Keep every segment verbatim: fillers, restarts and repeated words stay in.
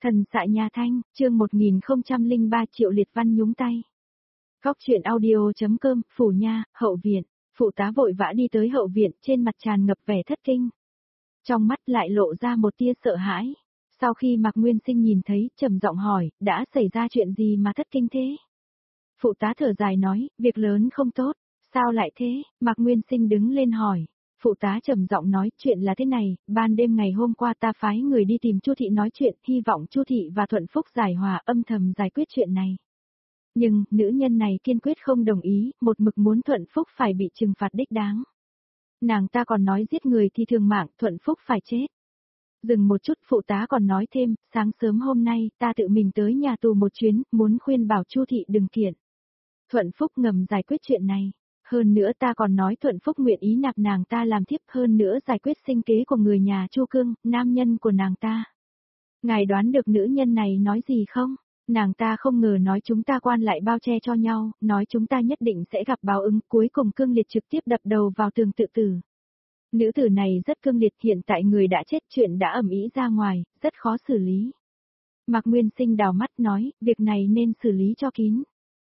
Thần xạ nhà Thanh, chương một nghìn không trăm lẻ ba Triệu Liệt Văn nhúng tay. Góc chuyện audio.com, Phủ Nha, hậu viện, phụ tá vội vã đi tới hậu viện, trên mặt tràn ngập vẻ thất kinh. Trong mắt lại lộ ra một tia sợ hãi. Sau khi Mạc Nguyên Sinh nhìn thấy, trầm giọng hỏi, đã xảy ra chuyện gì mà thất kinh thế? Phụ tá thở dài nói, việc lớn không tốt. Sao lại thế? Mạc Nguyên Sinh đứng lên hỏi. Phụ tá trầm giọng nói, chuyện là thế này, ban đêm ngày hôm qua ta phái người đi tìm Chu thị nói chuyện, hy vọng Chu thị và Thuận Phúc giải hòa, âm thầm giải quyết chuyện này. Nhưng, nữ nhân này kiên quyết không đồng ý, một mực muốn Thuận Phúc phải bị trừng phạt đích đáng. Nàng ta còn nói giết người thì thường mạng, Thuận Phúc phải chết. Dừng một chút, phụ tá còn nói thêm, sáng sớm hôm nay, ta tự mình tới nhà tù một chuyến, muốn khuyên bảo Chu thị đừng kiện. Thuận Phúc ngầm giải quyết chuyện này. Hơn nữa ta còn nói Thuận Phúc nguyện ý nạp nàng ta làm thiếp, hơn nữa giải quyết sinh kế của người nhà Chu Cương, nam nhân của nàng ta. Ngài đoán được nữ nhân này nói gì không? Nàng ta không ngờ nói chúng ta quan lại bao che cho nhau, nói chúng ta nhất định sẽ gặp báo ứng, cuối cùng cương liệt trực tiếp đập đầu vào tường tự tử. Nữ tử này rất cương liệt, hiện tại người đã chết, chuyện đã ầm ĩ ra ngoài, rất khó xử lý. Mạc Nguyên Sinh đào mắt nói, việc này nên xử lý cho kín.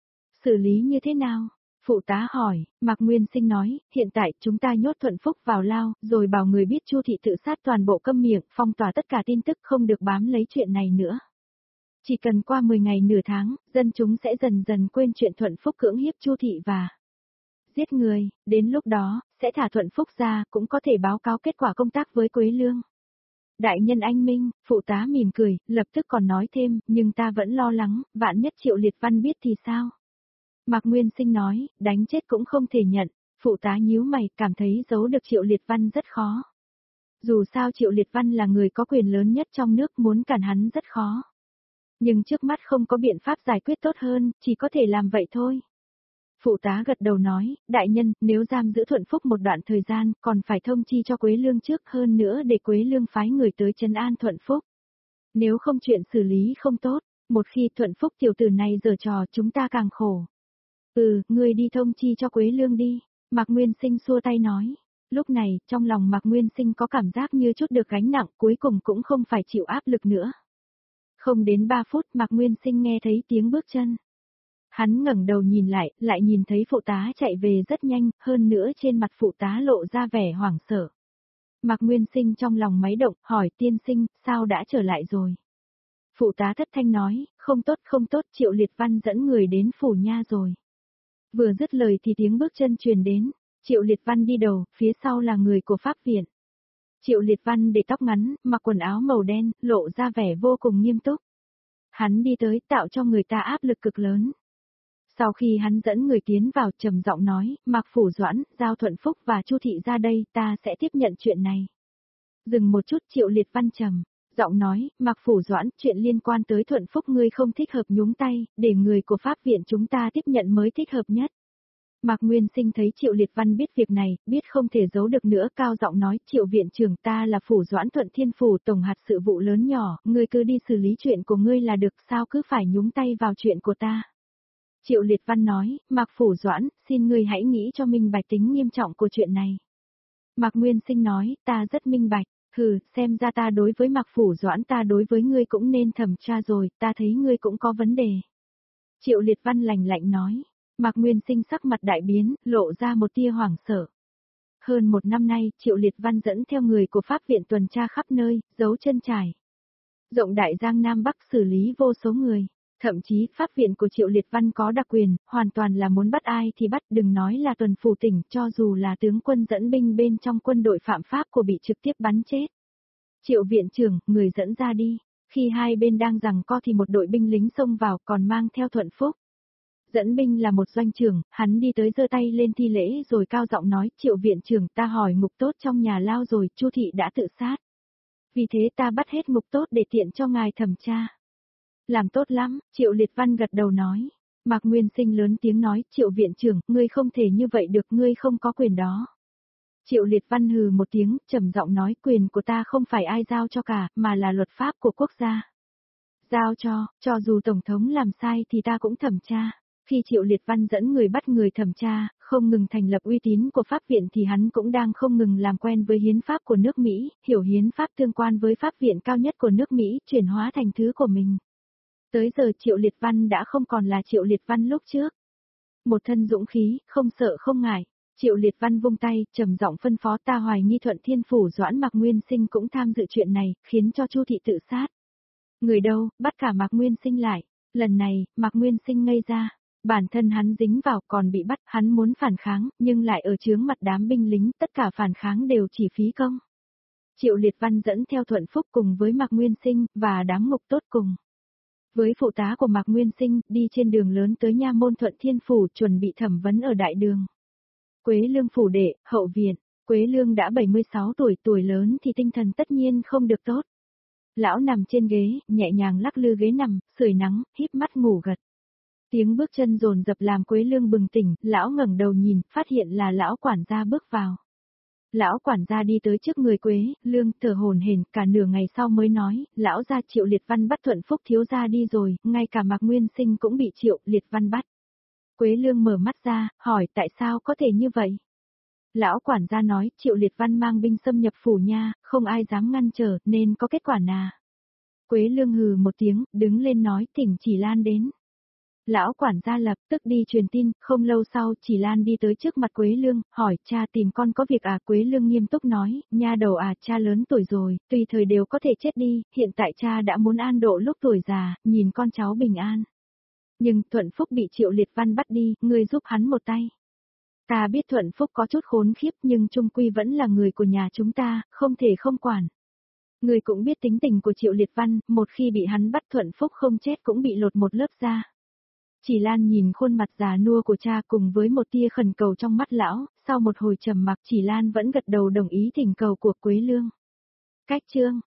Xử lý như thế nào? Phụ tá hỏi, Mạc Nguyên Sinh nói, hiện tại chúng ta nhốt Thuận Phúc vào lao, rồi bảo người biết Chu thị tự sát toàn bộ câm miệng, phong tỏa tất cả tin tức, không được bám lấy chuyện này nữa. Chỉ cần qua mười ngày nửa tháng, dân chúng sẽ dần dần quên chuyện Thuận Phúc cưỡng hiếp Chu thị và giết người, đến lúc đó, sẽ thả Thuận Phúc ra, cũng có thể báo cáo kết quả công tác với Quế Lương. Đại nhân anh minh, phụ tá mỉm cười, lập tức còn nói thêm, nhưng ta vẫn lo lắng, vạn nhất Triệu Liệt Văn biết thì sao? Mạc Nguyên Sinh nói, đánh chết cũng không thể nhận, phụ tá nhíu mày, cảm thấy giấu được Triệu Liệt Văn rất khó. Dù sao Triệu Liệt Văn là người có quyền lớn nhất trong nước, muốn cản hắn rất khó. Nhưng trước mắt không có biện pháp giải quyết tốt hơn, chỉ có thể làm vậy thôi. Phụ tá gật đầu nói, đại nhân, nếu giam giữ Thuận Phúc một đoạn thời gian, còn phải thông chi cho Quế Lương trước, hơn nữa để Quế Lương phái người tới trấn an Thuận Phúc. Nếu không chuyện xử lý không tốt, một khi Thuận Phúc tiểu tử này giở trò, chúng ta càng khổ. Ừ, ngươi đi thông chi cho Quế Lương đi, Mạc Nguyên Sinh xua tay nói. Lúc này, trong lòng Mạc Nguyên Sinh có cảm giác như chút được gánh nặng, cuối cùng cũng không phải chịu áp lực nữa. Không đến ba phút, Mạc Nguyên Sinh nghe thấy tiếng bước chân. Hắn ngẩng đầu nhìn lại, lại nhìn thấy phụ tá chạy về rất nhanh, hơn nữa trên mặt phụ tá lộ ra vẻ hoảng sợ. Mạc Nguyên Sinh trong lòng máy động, hỏi tiên sinh, sao đã trở lại rồi? Phụ tá thất thanh nói, không tốt không tốt, Triệu Liệt Văn dẫn người đến Phủ Nha rồi. Vừa dứt lời thì tiếng bước chân truyền đến, Triệu Liệt Văn đi đầu, phía sau là người của Pháp viện. Triệu Liệt Văn để tóc ngắn, mặc quần áo màu đen, lộ ra vẻ vô cùng nghiêm túc. Hắn đi tới tạo cho người ta áp lực cực lớn. Sau khi hắn dẫn người tiến vào, trầm giọng nói, Mạc Phủ Doãn, giao Thuận Phúc và Chu thị ra đây, ta sẽ tiếp nhận chuyện này. Dừng một chút, Triệu Liệt Văn trầm giọng nói, Mạc Phủ Doãn, chuyện liên quan tới Thuận Phúc ngươi không thích hợp nhúng tay, để người của Pháp viện chúng ta tiếp nhận mới thích hợp nhất. Mạc Nguyên Sinh thấy Triệu Liệt Văn biết việc này, biết không thể giấu được nữa, cao giọng nói, Triệu viện trưởng, ta là Phủ Doãn Thuận Thiên Phủ tổng hạt sự vụ lớn nhỏ, ngươi cứ đi xử lý chuyện của ngươi là được, sao cứ phải nhúng tay vào chuyện của ta. Triệu Liệt Văn nói, Mạc Phủ Doãn, xin ngươi hãy nghĩ cho minh bạch tính nghiêm trọng của chuyện này. Mạc Nguyên Sinh nói, ta rất minh bạch. Hừ, xem ra ta đối với Mạc Phủ Doãn, ta đối với ngươi cũng nên thẩm tra rồi, ta thấy ngươi cũng có vấn đề. Triệu Liệt Văn lạnh lạnh nói. Mạc Nguyên Sinh sắc mặt đại biến, lộ ra một tia hoảng sợ. Hơn một năm nay, Triệu Liệt Văn dẫn theo người của Pháp viện tuần tra khắp nơi, giấu chân trải. Rộng đại Giang Nam Bắc xử lý vô số người. Thậm chí, Pháp viện của Triệu Liệt Văn có đặc quyền, hoàn toàn là muốn bắt ai thì bắt, đừng nói là tuần phủ tỉnh, cho dù là tướng quân dẫn binh bên trong quân đội phạm pháp của bị trực tiếp bắn chết. Triệu viện trưởng, người dẫn ra đi. Khi hai bên đang giằng co thì một đội binh lính xông vào, còn mang theo Thuận Phúc. Dẫn binh là một doanh trưởng, hắn đi tới giơ tay lên thi lễ rồi cao giọng nói, Triệu viện trưởng, ta hỏi ngục tốt trong nhà lao rồi, Chu thị đã tự sát. Vì thế ta bắt hết ngục tốt để tiện cho ngài thẩm tra. Làm tốt lắm, Triệu Liệt Văn gật đầu nói. Mạc Nguyên Sinh lớn tiếng nói, Triệu viện trưởng, ngươi không thể như vậy được, ngươi không có quyền đó. Triệu Liệt Văn hừ một tiếng, trầm giọng nói, quyền của ta không phải ai giao cho cả, mà là luật pháp của quốc gia. Giao cho, cho dù Tổng thống làm sai thì ta cũng thẩm tra. Khi Triệu Liệt Văn dẫn người bắt người thẩm tra, không ngừng thành lập uy tín của pháp viện thì hắn cũng đang không ngừng làm quen với hiến pháp của nước Mỹ, hiểu hiến pháp tương quan với pháp viện cao nhất của nước Mỹ, chuyển hóa thành thứ của mình. Tới giờ Triệu Liệt Văn đã không còn là Triệu Liệt Văn lúc trước. Một thân dũng khí, không sợ không ngại. Triệu Liệt Văn vung tay, trầm giọng phân phó ta hoài nghi Thuận Thiên Phủ Doãn Mạc Nguyên Sinh cũng tham dự chuyện này, khiến cho Chu thị tự sát. Người đâu, bắt cả Mạc Nguyên Sinh lại. Lần này, Mạc Nguyên Sinh ngây ra. Bản thân hắn dính vào còn bị bắt, hắn muốn phản kháng, nhưng lại ở chướng mặt đám binh lính, tất cả phản kháng đều chỉ phí công. Triệu Liệt Văn dẫn theo Thuận Phúc cùng với Mạc Nguyên Sinh, và đám ngục tốt cùng. Với phụ tá của Mạc Nguyên Sinh, đi trên đường lớn tới nha môn Thuận Thiên Phủ, chuẩn bị thẩm vấn ở đại đường. Quế Lương phủ đệ, hậu viện. Quế Lương đã bảy mươi sáu tuổi, tuổi lớn thì tinh thần tất nhiên không được tốt. Lão nằm trên ghế, nhẹ nhàng lắc lư ghế nằm, sưởi nắng, híp mắt ngủ gật. Tiếng bước chân dồn dập làm Quế Lương bừng tỉnh, lão ngẩng đầu nhìn, phát hiện là lão quản gia bước vào. Lão quản gia đi tới trước người Quế Lương, thở hổn hển, cả nửa ngày sau mới nói, lão gia Triệu Liệt Văn bắt Thuận Phúc thiếu gia đi rồi, ngay cả Mạc Nguyên Sinh cũng bị Triệu Liệt Văn bắt. Quế Lương mở mắt ra, hỏi tại sao có thể như vậy? Lão quản gia nói, Triệu Liệt Văn mang binh xâm nhập phủ nha, không ai dám ngăn trở, nên có kết quả nà. Quế Lương hừ một tiếng, đứng lên nói, thỉnh Chỉ Lan đến. Lão quản gia lập tức đi truyền tin, không lâu sau Chỉ Lan đi tới trước mặt Quế Lương, hỏi cha tìm con có việc à? Quế Lương nghiêm túc nói, nha đầu à, cha lớn tuổi rồi, tùy thời đều có thể chết đi, hiện tại cha đã muốn an độ lúc tuổi già, nhìn con cháu bình an. Nhưng Thuận Phúc bị Triệu Liệt Văn bắt đi, ngươi giúp hắn một tay. Ta biết Thuận Phúc có chút khốn khiếp nhưng trung quy vẫn là người của nhà chúng ta, không thể không quản. Ngươi cũng biết tính tình của Triệu Liệt Văn, một khi bị hắn bắt Thuận Phúc không chết cũng bị lột một lớp da. Chỉ Lan nhìn khuôn mặt già nua của cha cùng với một tia khẩn cầu trong mắt lão, sau một hồi trầm mặc Chỉ Lan vẫn gật đầu đồng ý thỉnh cầu của Quế Lương. Cách chương